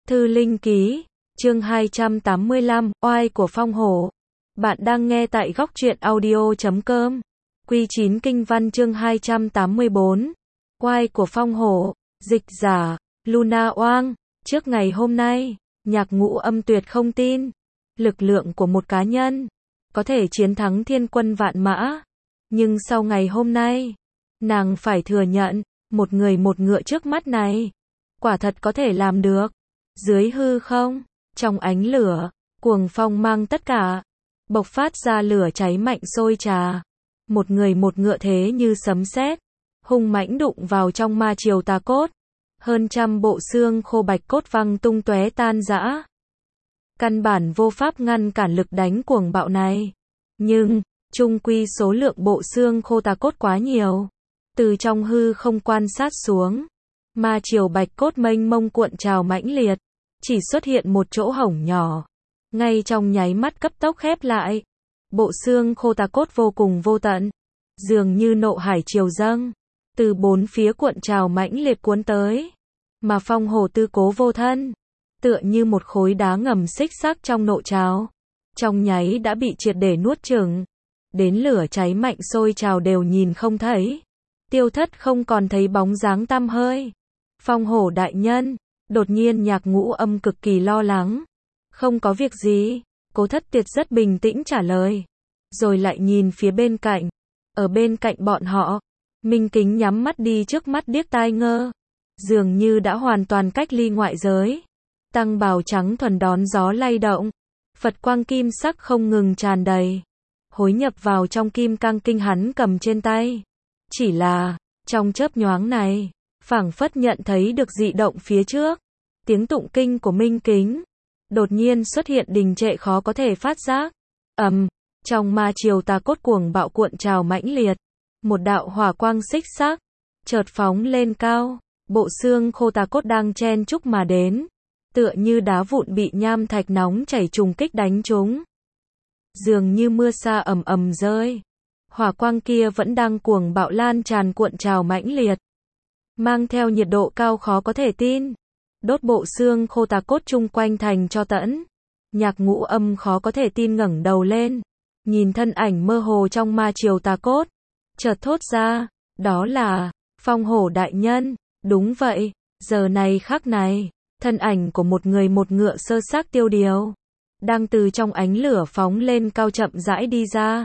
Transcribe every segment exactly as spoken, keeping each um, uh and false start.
Thư Linh Ký, chương hai trăm tám mươi lăm, oai của phong hổ. Bạn đang nghe tại góc truyện audio chấm com. Quy chín Kinh Văn chương hai trăm tám mươi bốn. Oai của phong hổ, dịch giả, Luna Oang. Trước ngày hôm nay, Nhạc Ngũ Âm tuyệt không tin. Lực lượng của một cá nhân, có thể chiến thắng thiên quân vạn mã. Nhưng sau ngày hôm nay, nàng phải thừa nhận, một người một ngựa trước mắt này, quả thật có thể làm được. Dưới hư không, trong ánh lửa, cuồng phong mang tất cả, bộc phát ra lửa cháy mạnh sôi trà. Một người một ngựa thế như sấm sét, hung mãnh đụng vào trong ma triều tà cốt. Hơn trăm bộ xương khô bạch cốt văng tung tóe tan rã. Căn bản vô pháp ngăn cản lực đánh cuồng bạo này. Nhưng, chung quy số lượng bộ xương khô tà cốt quá nhiều. Từ trong hư không quan sát xuống, ma triều bạch cốt mênh mông cuộn trào mãnh liệt, chỉ xuất hiện một chỗ hổng nhỏ. Ngay trong nháy mắt cấp tốc khép lại. Bộ xương khô tà cốt vô cùng vô tận, dường như nộ hải triều dâng, từ bốn phía cuộn trào mãnh liệt cuốn tới. Mà phong hổ tư cố vô thân, tựa như một khối đá ngầm xích xác trong nộ trào, trong nháy đã bị triệt để nuốt chửng. Đến lửa cháy mạnh sôi trào đều nhìn không thấy, tiêu thất không còn thấy bóng dáng tăm hơi. Phong hổ đại nhân, đột nhiên Nhạc Ngũ Âm cực kỳ lo lắng. Không có việc gì, Cố Thất Tuyệt rất bình tĩnh trả lời. Rồi lại nhìn phía bên cạnh. Ở bên cạnh bọn họ, Minh Kính nhắm mắt đi trước mắt điếc tai ngơ, dường như đã hoàn toàn cách ly ngoại giới. Tăng bào trắng thuần đón gió lay động, Phật quang kim sắc không ngừng tràn đầy, hối nhập vào trong kim cang kinh hắn cầm trên tay. Chỉ là, trong chớp nhoáng này, phảng phất nhận thấy được dị động phía trước. Tiếng tụng kinh của Minh Kính đột nhiên xuất hiện đình trệ khó có thể phát giác. Ầm, trong ma triều tà cốt cuồng bạo cuộn trào mãnh liệt, một đạo hỏa quang xích sắc chợt phóng lên cao. Bộ xương khô tà cốt đang chen chúc mà đến, tựa như đá vụn bị nham thạch nóng chảy trùng kích đánh trúng. Dường như mưa sa ầm ầm rơi. Hỏa quang kia vẫn đang cuồng bạo lan tràn cuộn trào mãnh liệt, mang theo nhiệt độ cao khó có thể tin, đốt bộ xương khô tà cốt chung quanh thành tro tẫn. Nhạc Ngũ Âm khó có thể tin ngẩng đầu lên, nhìn thân ảnh mơ hồ trong ma triều tà cốt, chợt thốt ra, đó là phong hổ đại nhân. Đúng vậy, giờ này khắc này, thân ảnh của một người một ngựa sơ xác tiêu điều, đang từ trong ánh lửa phóng lên cao chậm rãi đi ra.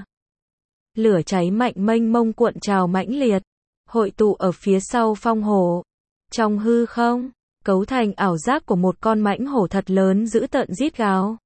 Lửa cháy mạnh mênh mông cuộn trào mãnh liệt, hội tụ ở phía sau phong hổ. Trong hư không, cấu thành ảo giác của một con mãnh hổ thật lớn dữ tợn rít gào,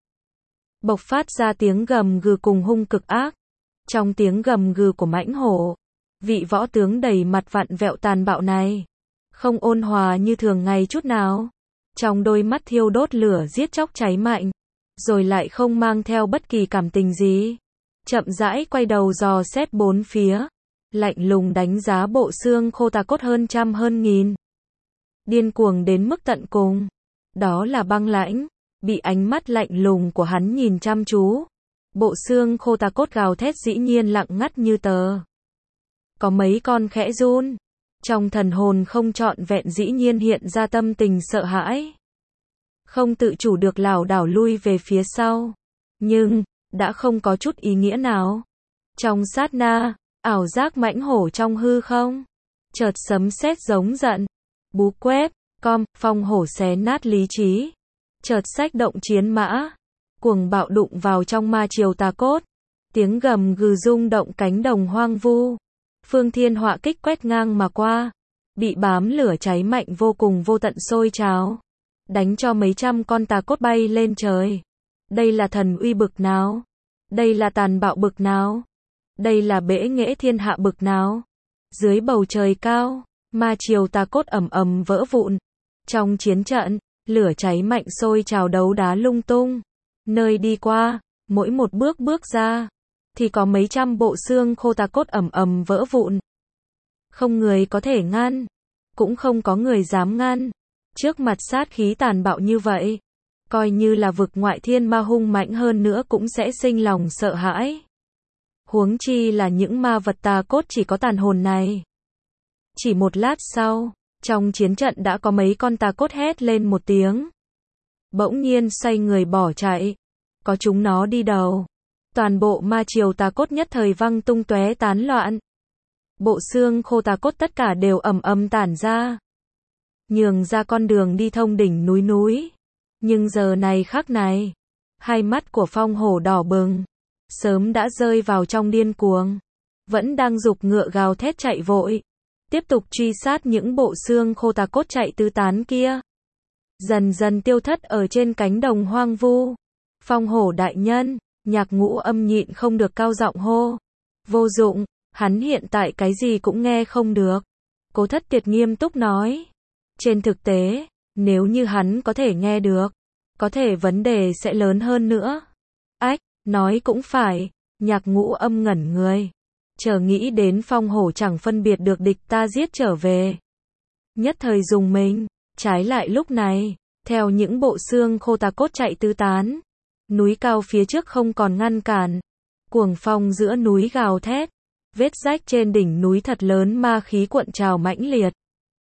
bộc phát ra tiếng gầm gừ cùng hung cực ác. Trong tiếng gầm gừ của mãnh hổ, vị võ tướng đầy mặt vặn vẹo tàn bạo này không ôn hòa như thường ngày chút nào. Trong đôi mắt thiêu đốt lửa giết chóc cháy mạnh, rồi lại không mang theo bất kỳ cảm tình gì. Chậm rãi quay đầu dò xét bốn phía, lạnh lùng đánh giá bộ xương khô tà cốt hơn trăm hơn nghìn. Điên cuồng đến mức tận cùng. Đó là băng lãnh, bị ánh mắt lạnh lùng của hắn nhìn chăm chú. Bộ xương khô tà cốt gào thét dĩ nhiên lặng ngắt như tờ. Có mấy con khẽ run. Trong thần hồn không trọn vẹn dĩ nhiên hiện ra tâm tình sợ hãi. Không tự chủ được lảo đảo lui về phía sau. Nhưng, đã không có chút ý nghĩa nào. Trong sát na, ảo giác mãnh hổ trong hư không, chợt sấm sét giống giận. Bú quét, com, phong hổ xé nát lý trí. Chợt xách động chiến mã, cuồng bạo đụng vào trong ma triều tà cốt. Tiếng gầm gừ rung động cánh đồng hoang vu. Phương thiên họa kích quét ngang mà qua, bị bám lửa cháy mạnh vô cùng vô tận sôi trào, đánh cho mấy trăm con tà cốt bay lên trời. Đây là thần uy bực nào? Đây là tàn bạo bực nào? Đây là bẽ nghễ thiên hạ bực nào? Dưới bầu trời cao, ma triều tà cốt ầm ầm vỡ vụn. Trong chiến trận, lửa cháy mạnh sôi trào đấu đá lung tung. Nơi đi qua, mỗi một bước bước ra, thì có mấy trăm bộ xương khô tà cốt ầm ầm vỡ vụn. Không người có thể ngăn, cũng không có người dám ngăn. Trước mặt sát khí tàn bạo như vậy, coi như là vực ngoại thiên ma hung mạnh hơn nữa cũng sẽ sinh lòng sợ hãi. Huống chi là những ma vật tà cốt chỉ có tàn hồn này. Chỉ một lát sau, trong chiến trận đã có mấy con tà cốt hét lên một tiếng. bỗng nhiên xoay người bỏ chạy. Có chúng nó đi đầu. Toàn bộ ma triều tà cốt nhất thời văng tung tóe tán loạn. Bộ xương khô tà cốt tất cả đều ầm ầm tản ra. Nhường ra con đường đi thông đỉnh núi núi. Nhưng giờ này khắc này, hai mắt của Phong Hổ đỏ bừng, sớm đã rơi vào trong điên cuồng, vẫn đang giục ngựa gào thét chạy vội, tiếp tục truy sát những bộ xương khô tà cốt chạy tứ tán kia. Dần dần tiêu thất ở trên cánh đồng hoang vu. Phong Hổ đại nhân, Nhạc Ngũ Âm nhịn không được cao giọng hô. Vô dụng, hắn hiện tại cái gì cũng nghe không được. Cố Thất Tiệt nghiêm túc nói. Trên thực tế, nếu như hắn có thể nghe được, có thể vấn đề sẽ lớn hơn nữa. Ách, nói cũng phải, Nhạc Ngũ Âm ngẩn người. Chờ nghĩ đến Phong Hổ chẳng phân biệt được địch ta giết trở về. Nhất thời dùng mình, trái lại lúc này, theo những bộ xương khô tà cốt chạy tứ tán. Núi cao phía trước không còn ngăn cản. Cuồng phong giữa núi gào thét. Vết rách trên đỉnh núi thật lớn ma khí cuộn trào mãnh liệt.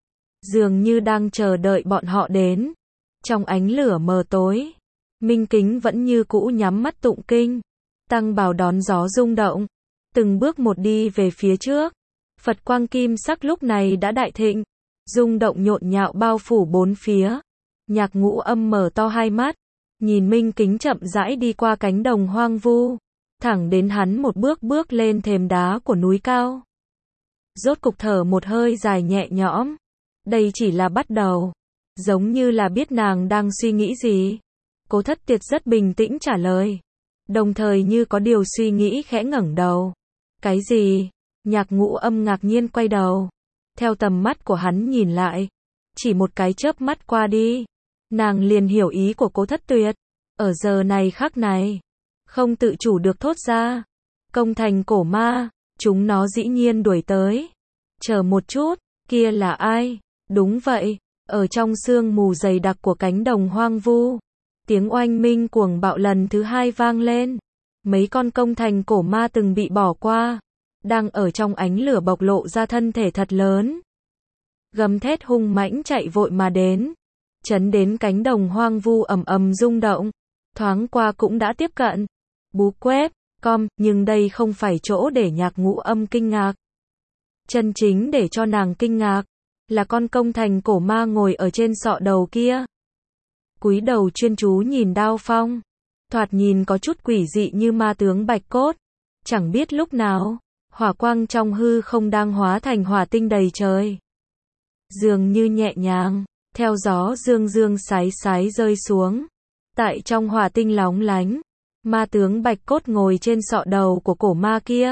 Dường như đang chờ đợi bọn họ đến. Trong ánh lửa mờ tối, Minh Kính vẫn như cũ nhắm mắt tụng kinh. Tăng bào đón gió rung động. Từng bước một đi về phía trước. Phật quang kim sắc lúc này đã đại thịnh. Rung động nhộn nhạo bao phủ bốn phía. Nhạc Ngũ Âm mở to hai mắt. Nhìn Minh Kính chậm rãi đi qua cánh đồng hoang vu. Thẳng đến hắn một bước bước lên thềm đá của núi cao. Rốt cục thở một hơi dài nhẹ nhõm. Đây chỉ là bắt đầu. Giống như là biết nàng đang suy nghĩ gì. Cố Thất Tiệt rất bình tĩnh trả lời. Đồng thời như có điều suy nghĩ khẽ ngẩng đầu. Cái gì? Nhạc Ngũ Âm ngạc nhiên quay đầu. Theo tầm mắt của hắn nhìn lại. Chỉ một cái chớp mắt qua đi. Nàng liền hiểu ý của Cố Thất Tuyệt. Ở giờ này khắc này. Không tự chủ được thốt ra. Công thành cổ ma. Chúng nó dĩ nhiên đuổi tới. Chờ một chút. Kia là ai? Đúng vậy. Ở trong sương mù dày đặc của cánh đồng hoang vu. Tiếng oanh minh cuồng bạo lần thứ hai vang lên. Mấy con công thành cổ ma từng bị bỏ qua. Đang ở trong ánh lửa bộc lộ ra thân thể thật lớn. Gầm thét hung mãnh chạy vội mà đến. Chấn đến cánh đồng hoang vu ầm ầm rung động. Thoáng qua cũng đã tiếp cận. Bú quép, com, nhưng đây không phải chỗ để Nhạc Ngũ Âm kinh ngạc. Chân chính để cho nàng kinh ngạc. Là con công thành cổ ma ngồi ở trên sọ đầu kia. Cúi đầu chuyên chú nhìn Đao Phong. Thoạt nhìn có chút quỷ dị như ma tướng bạch cốt. Chẳng biết lúc nào, hỏa quang trong hư không đang hóa thành hỏa tinh đầy trời. Dường như nhẹ nhàng, theo gió dương dương sái sái rơi xuống. Tại trong hỏa tinh lóng lánh, ma tướng bạch cốt ngồi trên sọ đầu của cổ ma kia.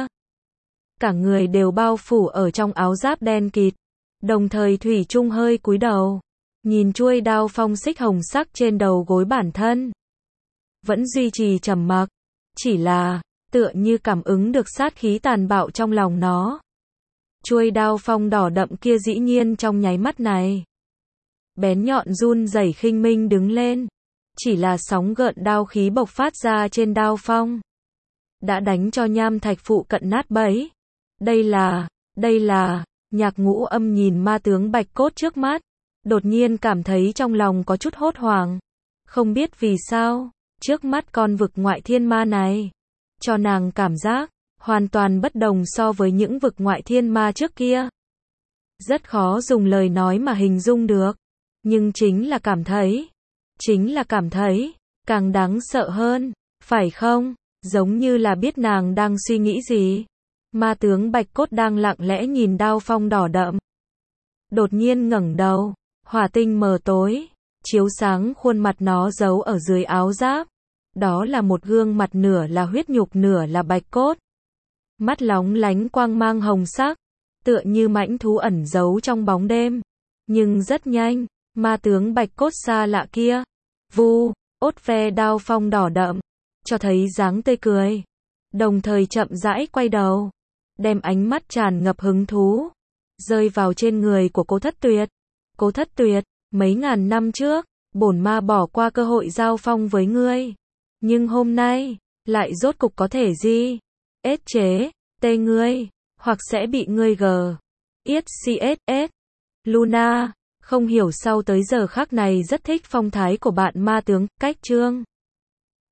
Cả người đều bao phủ ở trong áo giáp đen kịt. Đồng thời thủy chung hơi cúi đầu. Nhìn chuôi đao phong xích hồng sắc trên đầu gối bản thân. Vẫn duy trì trầm mặc. Chỉ là, tựa như cảm ứng được sát khí tàn bạo trong lòng nó. Chuôi đao phong đỏ đậm kia dĩ nhiên trong nháy mắt này. Bén nhọn run rẩy khinh minh đứng lên. Chỉ là sóng gợn đao khí bộc phát ra trên đao phong. Đã đánh cho nham thạch phụ cận nát bấy. Đây là, đây là, Nhạc Ngũ Âm nhìn ma tướng bạch cốt trước mắt. Đột nhiên cảm thấy trong lòng có chút hốt hoảng. Không biết vì sao, trước mắt con vực ngoại thiên ma này. Cho nàng cảm giác, hoàn toàn bất đồng so với những vực ngoại thiên ma trước kia. Rất khó dùng lời nói mà hình dung được. Nhưng chính là cảm thấy. Chính là cảm thấy, càng đáng sợ hơn, phải không? Giống như là biết nàng đang suy nghĩ gì. Ma tướng bạch cốt đang lặng lẽ nhìn đao phong đỏ đậm. Đột nhiên ngẩng đầu, hỏa tinh mờ tối, chiếu sáng khuôn mặt nó giấu ở dưới áo giáp. Đó là một gương mặt nửa là huyết nhục nửa là bạch cốt. Mắt lóng lánh quang mang hồng sắc, tựa như mãnh thú ẩn giấu trong bóng đêm. Nhưng rất nhanh, ma tướng bạch cốt xa lạ kia, vu, ốt ve đao phong đỏ đậm, cho thấy dáng tươi cười. Đồng thời chậm rãi quay đầu, đem ánh mắt tràn ngập hứng thú, rơi vào trên người của Cố Thất Tuyệt. Cố Thất Tuyệt, mấy ngàn năm trước, bổn ma bỏ qua cơ hội giao phong với ngươi. Nhưng hôm nay, lại rốt cục có thể gì? Ết chế, tê ngươi, hoặc sẽ bị ngươi gờ. Yết xê ét ét. Luna, Không hiểu sao tới giờ khắc này rất thích phong thái của bạn ma tướng, cách trương.